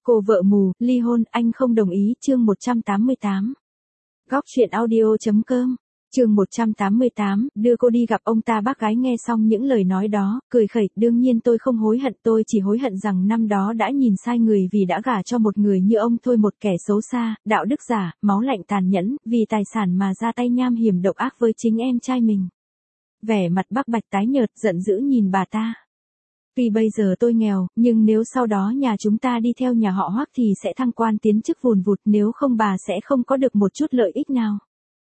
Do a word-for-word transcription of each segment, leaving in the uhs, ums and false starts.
Cô vợ mù, ly hôn, anh không đồng ý, chương một trăm tám mươi tám. Góc truyện audio.com, chương một trăm tám mươi tám, đưa cô đi gặp ông ta. Bác gái nghe xong những lời nói đó, cười khẩy, đương nhiên tôi không hối hận, tôi chỉ hối hận rằng năm đó đã nhìn sai người vì đã gả cho một người như ông thôi, một kẻ xấu xa, đạo đức giả, máu lạnh tàn nhẫn, vì tài sản mà ra tay nham hiểm độc ác với chính em trai mình. Vẻ mặt bác Bạch tái nhợt, giận dữ nhìn bà ta. Tuy bây giờ tôi nghèo, nhưng nếu sau đó nhà chúng ta đi theo nhà họ Hoắc thì sẽ thăng quan tiến chức vùn vụt, nếu không bà sẽ không có được một chút lợi ích nào.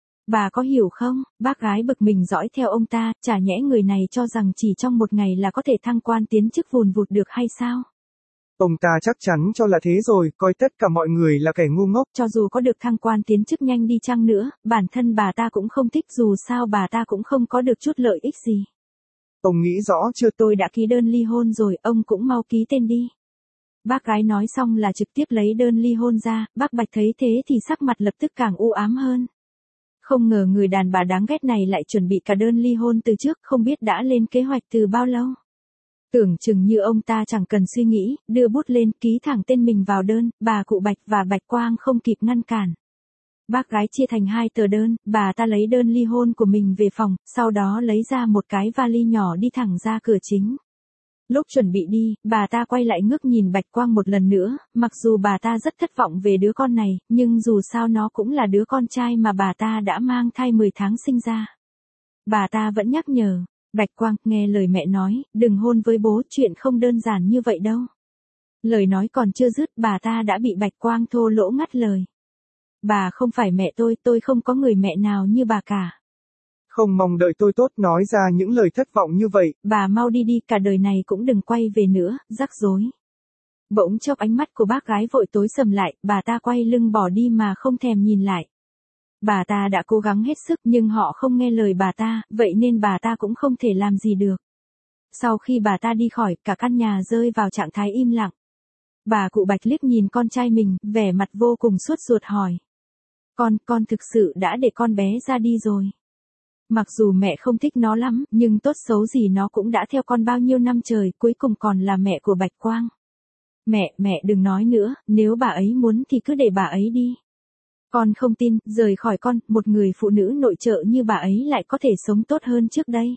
Bà có hiểu không? Bác gái bực mình dõi theo ông ta, chả nhẽ người này cho rằng chỉ trong một ngày là có thể thăng quan tiến chức vùn vụt được hay sao? Ông ta chắc chắn cho là thế rồi, coi tất cả mọi người là kẻ ngu ngốc. Cho dù có được thăng quan tiến chức nhanh đi chăng nữa, bản thân bà ta cũng không thích, dù sao bà ta cũng không có được chút lợi ích gì. Ông nghĩ rõ chưa? Tôi đã ký đơn ly hôn rồi, ông cũng mau ký tên đi. Bác gái nói xong là trực tiếp lấy đơn ly hôn ra, bác Bạch thấy thế thì sắc mặt lập tức càng u ám hơn. Không ngờ người đàn bà đáng ghét này lại chuẩn bị cả đơn ly hôn từ trước, không biết đã lên kế hoạch từ bao lâu. Tưởng chừng như ông ta chẳng cần suy nghĩ, đưa bút lên ký thẳng tên mình vào đơn, bà cụ Bạch và Bạch Quang không kịp ngăn cản. Bác gái chia thành hai tờ đơn, bà ta lấy đơn ly hôn của mình về phòng, sau đó lấy ra một cái vali nhỏ đi thẳng ra cửa chính. Lúc chuẩn bị đi, bà ta quay lại ngước nhìn Bạch Quang một lần nữa, mặc dù bà ta rất thất vọng về đứa con này, nhưng dù sao nó cũng là đứa con trai mà bà ta đã mang thai mười tháng sinh ra. Bà ta vẫn nhắc nhở, Bạch Quang, nghe lời mẹ nói, đừng hôn với bố, chuyện không đơn giản như vậy đâu. Lời nói còn chưa dứt, bà ta đã bị Bạch Quang thô lỗ ngắt lời. Bà không phải mẹ tôi, tôi không có người mẹ nào như bà cả. Không mong đợi tôi tốt nói ra những lời thất vọng như vậy. Bà mau đi đi, cả đời này cũng đừng quay về nữa, rắc rối. Bỗng chốc ánh mắt của bác gái vội tối sầm lại, bà ta quay lưng bỏ đi mà không thèm nhìn lại. Bà ta đã cố gắng hết sức nhưng họ không nghe lời bà ta, vậy nên bà ta cũng không thể làm gì được. Sau khi bà ta đi khỏi, cả căn nhà rơi vào trạng thái im lặng. Bà cụ Bạch liếc nhìn con trai mình, vẻ mặt vô cùng sốt ruột hỏi. Con, con thực sự đã để con bé ra đi rồi. Mặc dù mẹ không thích nó lắm, nhưng tốt xấu gì nó cũng đã theo con bao nhiêu năm trời, cuối cùng còn là mẹ của Bạch Quang. Mẹ, mẹ đừng nói nữa, nếu bà ấy muốn thì cứ để bà ấy đi. Con không tin, rời khỏi con, một người phụ nữ nội trợ như bà ấy lại có thể sống tốt hơn trước đây.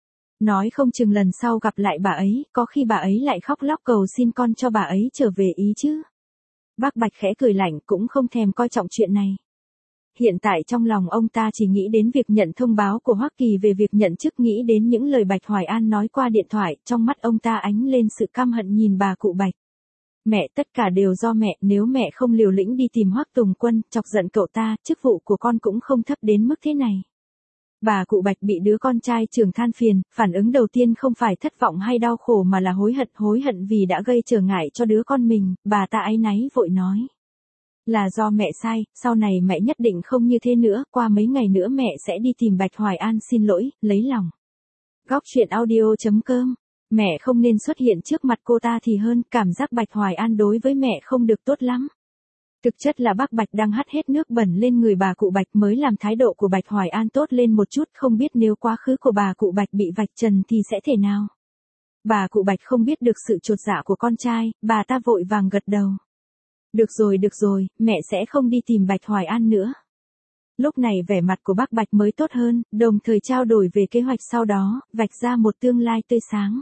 Nói không chừng lần sau gặp lại bà ấy, có khi bà ấy lại khóc lóc cầu xin con cho bà ấy trở về ý chứ. Bác Bạch khẽ cười lạnh, cũng không thèm coi trọng chuyện này. Hiện tại trong lòng ông ta chỉ nghĩ đến việc nhận thông báo của Hoắc Kỳ về việc nhận chức, nghĩ đến những lời Bạch Hoài An nói qua điện thoại, trong mắt ông ta ánh lên sự căm hận nhìn bà cụ Bạch. Mẹ, tất cả đều do mẹ, nếu mẹ không liều lĩnh đi tìm Hoắc Tùng Quân, chọc giận cậu ta, chức vụ của con cũng không thấp đến mức thế này. Bà cụ Bạch bị đứa con trai trưởng than phiền, phản ứng đầu tiên không phải thất vọng hay đau khổ mà là hối hận, hối hận vì đã gây trở ngại cho đứa con mình, bà ta áy náy vội nói. Là do mẹ sai, sau này mẹ nhất định không như thế nữa, qua mấy ngày nữa mẹ sẽ đi tìm Bạch Hoài An xin lỗi, lấy lòng. Góc truyện audio.com, mẹ không nên xuất hiện trước mặt cô ta thì hơn, cảm giác Bạch Hoài An đối với mẹ không được tốt lắm. Thực chất là bác Bạch đang hắt hết nước bẩn lên người bà cụ Bạch mới làm thái độ của Bạch Hoài An tốt lên một chút, không biết nếu quá khứ của bà cụ Bạch bị vạch trần thì sẽ thế nào. Bà cụ Bạch không biết được sự chột dạ của con trai, bà ta vội vàng gật đầu. Được rồi được rồi, mẹ sẽ không đi tìm Bạch Hoài An nữa. Lúc này vẻ mặt của bác Bạch mới tốt hơn, đồng thời trao đổi về kế hoạch sau đó, vạch ra một tương lai tươi sáng.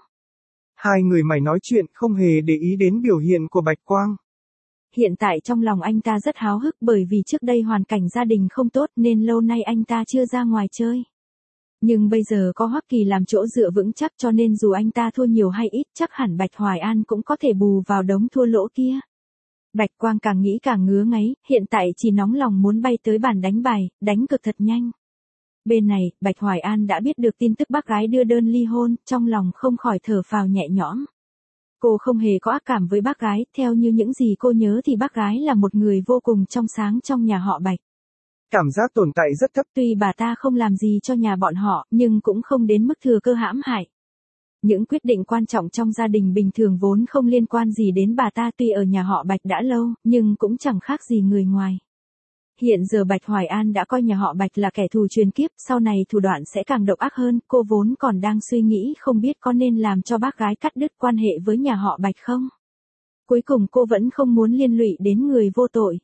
Hai người mày nói chuyện không hề để ý đến biểu hiện của Bạch Quang. Hiện tại trong lòng anh ta rất háo hức bởi vì trước đây hoàn cảnh gia đình không tốt nên lâu nay anh ta chưa ra ngoài chơi. Nhưng bây giờ có Hoắc Kỳ làm chỗ dựa vững chắc cho nên dù anh ta thua nhiều hay ít chắc hẳn Bạch Hoài An cũng có thể bù vào đống thua lỗ kia. Bạch Quang càng nghĩ càng ngứa ngáy, hiện tại chỉ nóng lòng muốn bay tới bàn đánh bài, đánh cực thật nhanh. Bên này, Bạch Hoài An đã biết được tin tức bác gái đưa đơn ly hôn, trong lòng không khỏi thở phào nhẹ nhõm. Cô không hề có ác cảm với bác gái, theo như những gì cô nhớ thì bác gái là một người vô cùng trong sáng trong nhà họ Bạch. Cảm giác tồn tại rất thấp. Tuy bà ta không làm gì cho nhà bọn họ, nhưng cũng không đến mức thừa cơ hãm hại. Những quyết định quan trọng trong gia đình bình thường vốn không liên quan gì đến bà ta, tuy ở nhà họ Bạch đã lâu, nhưng cũng chẳng khác gì người ngoài. Hiện giờ Bạch Hoài An đã coi nhà họ Bạch là kẻ thù truyền kiếp, sau này thủ đoạn sẽ càng độc ác hơn, cô vốn còn đang suy nghĩ không biết có nên làm cho bác gái cắt đứt quan hệ với nhà họ Bạch không. Cuối cùng cô vẫn không muốn liên lụy đến người vô tội.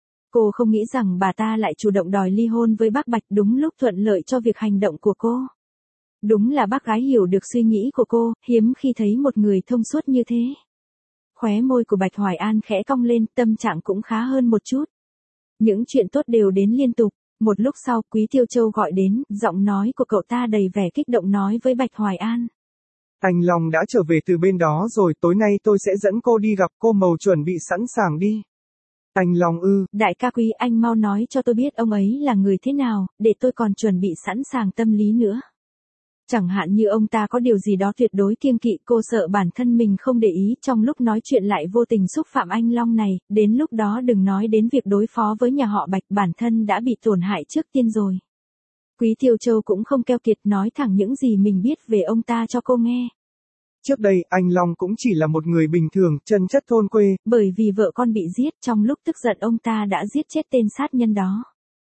Cô không nghĩ rằng bà ta lại chủ động đòi ly hôn với bác Bạch đúng lúc thuận lợi cho việc hành động của cô. Đúng là bác gái hiểu được suy nghĩ của cô, hiếm khi thấy một người thông suốt như thế. Khóe môi của Bạch Hoài An khẽ cong lên, tâm trạng cũng khá hơn một chút. Những chuyện tốt đều đến liên tục. Một lúc sau, Quý Tiêu Châu gọi đến, giọng nói của cậu ta đầy vẻ kích động nói với Bạch Hoài An. Anh Long đã trở về từ bên đó rồi, tối nay tôi sẽ dẫn cô đi gặp cô Mầu, chuẩn bị sẵn sàng đi. Anh Long ư? Đại ca Quý, anh mau nói cho tôi biết ông ấy là người thế nào, để tôi còn chuẩn bị sẵn sàng tâm lý nữa. Chẳng hạn như ông ta có điều gì đó tuyệt đối kiêng kỵ, cô sợ bản thân mình không để ý, trong lúc nói chuyện lại vô tình xúc phạm anh Long này, đến lúc đó đừng nói đến việc đối phó với nhà họ Bạch, bản thân đã bị tổn hại trước tiên rồi. Quý Tiêu Châu cũng không keo kiệt, nói thẳng những gì mình biết về ông ta cho cô nghe. Trước đây, anh Long cũng chỉ là một người bình thường, chân chất thôn quê. Bởi vì vợ con bị giết, trong lúc tức giận ông ta đã giết chết tên sát nhân đó.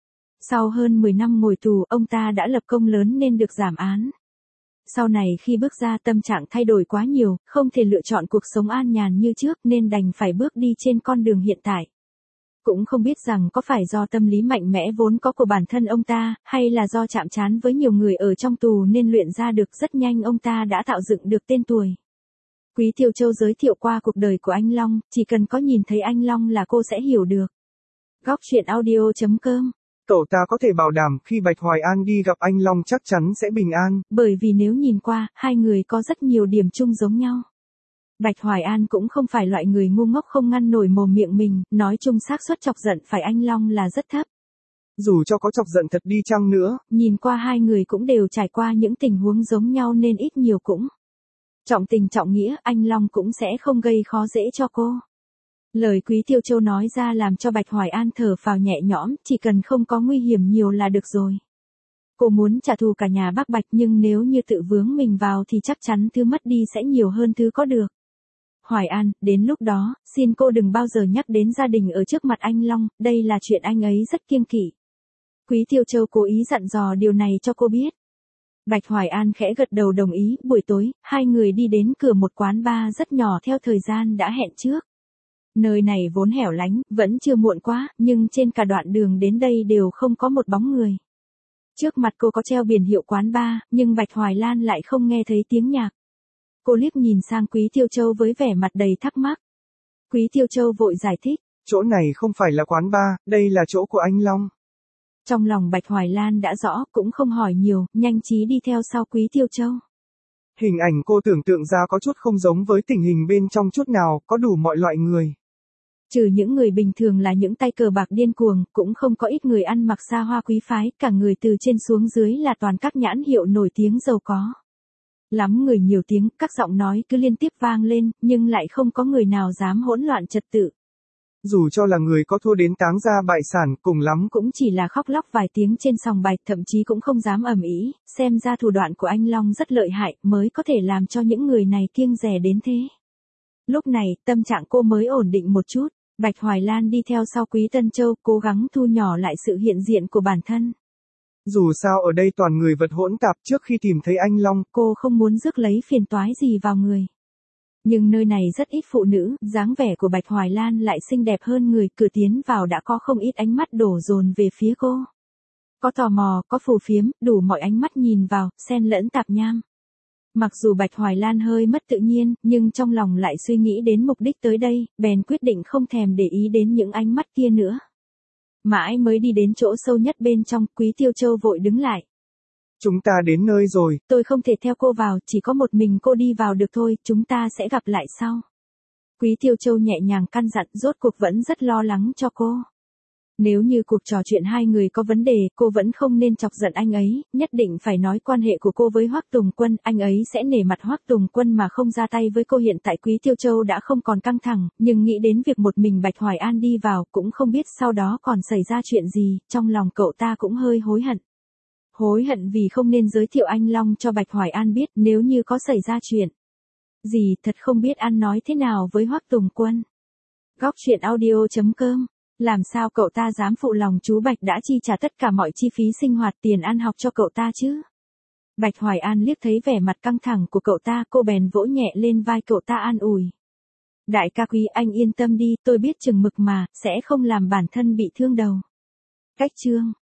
Sau hơn mười năm ngồi tù, ông ta đã lập công lớn nên được giảm án. Sau này khi bước ra, tâm trạng thay đổi quá nhiều, không thể lựa chọn cuộc sống an nhàn như trước nên đành phải bước đi trên con đường hiện tại. Cũng không biết rằng có phải do tâm lý mạnh mẽ vốn có của bản thân ông ta, hay là do chạm trán với nhiều người ở trong tù nên luyện ra được, rất nhanh ông ta đã tạo dựng được tên tuổi. Quý Tiêu Châu giới thiệu qua cuộc đời của anh Long, chỉ cần có nhìn thấy anh Long là cô sẽ hiểu được. Góc truyện audio chấm com. Cậu ta có thể bảo đảm khi Bạch Hoài An đi gặp anh Long chắc chắn sẽ bình an. Bởi vì nếu nhìn qua, hai người có rất nhiều điểm chung giống nhau. Bạch Hoài An cũng không phải loại người ngu ngốc không ngăn nổi mồm miệng mình, nói chung xác suất chọc giận phải anh Long là rất thấp. Dù cho có chọc giận thật đi chăng nữa, nhìn qua hai người cũng đều trải qua những tình huống giống nhau nên ít nhiều cũng trọng tình trọng nghĩa, anh Long cũng sẽ không gây khó dễ cho cô. Lời Quý Tiêu Châu nói ra làm cho Bạch Hoài An thở phào nhẹ nhõm, chỉ cần không có nguy hiểm nhiều là được rồi. Cô muốn trả thù cả nhà bác Bạch nhưng nếu như tự vướng mình vào thì chắc chắn thứ mất đi sẽ nhiều hơn thứ có được. Hoài An, đến lúc đó, xin cô đừng bao giờ nhắc đến gia đình ở trước mặt anh Long, đây là chuyện anh ấy rất kiêng kỵ. Quý Tiêu Châu cố ý dặn dò điều này cho cô biết. Bạch Hoài An khẽ gật đầu đồng ý, buổi tối, hai người đi đến cửa một quán bar rất nhỏ theo thời gian đã hẹn trước. Nơi này vốn hẻo lánh, vẫn chưa muộn quá, nhưng trên cả đoạn đường đến đây đều không có một bóng người. Trước mặt cô có treo biển hiệu quán bar, nhưng Bạch Hoài Lan lại không nghe thấy tiếng nhạc. Cô liếc nhìn sang Quý Tiêu Châu với vẻ mặt đầy thắc mắc. Quý Tiêu Châu vội giải thích. Chỗ này không phải là quán bar, đây là chỗ của anh Long. Trong lòng Bạch Hoài Lan đã rõ, cũng không hỏi nhiều, nhanh trí đi theo sau Quý Tiêu Châu. Hình ảnh cô tưởng tượng ra có chút không giống với tình hình bên trong chút nào, có đủ mọi loại người. Trừ những người bình thường là những tay cờ bạc điên cuồng, cũng không có ít người ăn mặc xa hoa quý phái, cả người từ trên xuống dưới là toàn các nhãn hiệu nổi tiếng giàu có. Lắm người nhiều tiếng, các giọng nói cứ liên tiếp vang lên, nhưng lại không có người nào dám hỗn loạn trật tự. Dù cho là người có thua đến táng ra bại sản, cùng lắm cũng chỉ là khóc lóc vài tiếng trên sòng bài, thậm chí cũng không dám ầm ĩ, xem ra thủ đoạn của anh Long rất lợi hại, mới có thể làm cho những người này kiêng dè đến thế. Lúc này, tâm trạng cô mới ổn định một chút, Bạch Hoài Lan đi theo sau Quý Tân Châu, cố gắng thu nhỏ lại sự hiện diện của bản thân. Dù sao ở đây toàn người vật hỗn tạp, trước khi tìm thấy anh Long, cô không muốn rước lấy phiền toái gì vào người. Nhưng nơi này rất ít phụ nữ, dáng vẻ của Bạch Hoài Lan lại xinh đẹp hơn người, cửa tiến vào đã có không ít ánh mắt đổ dồn về phía cô. Có tò mò, có phù phiếm, đủ mọi ánh mắt nhìn vào, xen lẫn tạp nham. Mặc dù Bạch Hoài Lan hơi mất tự nhiên, nhưng trong lòng lại suy nghĩ đến mục đích tới đây, bèn quyết định không thèm để ý đến những ánh mắt kia nữa. Mãi mới đi đến chỗ sâu nhất bên trong, Quý Tiêu Châu vội đứng lại. Chúng ta đến nơi rồi. Tôi không thể theo cô vào, chỉ có một mình cô đi vào được thôi, chúng ta sẽ gặp lại sau. Quý Tiêu Châu nhẹ nhàng căn dặn, rốt cuộc vẫn rất lo lắng cho cô. Nếu như cuộc trò chuyện hai người có vấn đề, cô vẫn không nên chọc giận anh ấy, nhất định phải nói quan hệ của cô với Hoắc Tùng Quân, anh ấy sẽ nể mặt Hoắc Tùng Quân mà không ra tay với cô. Hiện tại Quý Tiêu Châu đã không còn căng thẳng, nhưng nghĩ đến việc một mình Bạch Hoài An đi vào, cũng không biết sau đó còn xảy ra chuyện gì, trong lòng cậu ta cũng hơi hối hận. Hối hận vì không nên giới thiệu anh Long cho Bạch Hoài An biết, nếu như có xảy ra chuyện gì thật không biết ăn nói thế nào với Hoắc Tùng Quân. Góc truyện audio chấm com. Làm sao cậu ta dám phụ lòng chú Bạch đã chi trả tất cả mọi chi phí sinh hoạt tiền ăn học cho cậu ta chứ? Bạch Hoài An liếc thấy vẻ mặt căng thẳng của cậu ta, cô bèn vỗ nhẹ lên vai cậu ta an ủi. Đại ca quý anh yên tâm đi, tôi biết chừng mực mà, sẽ không làm bản thân bị thương đâu. Cách chương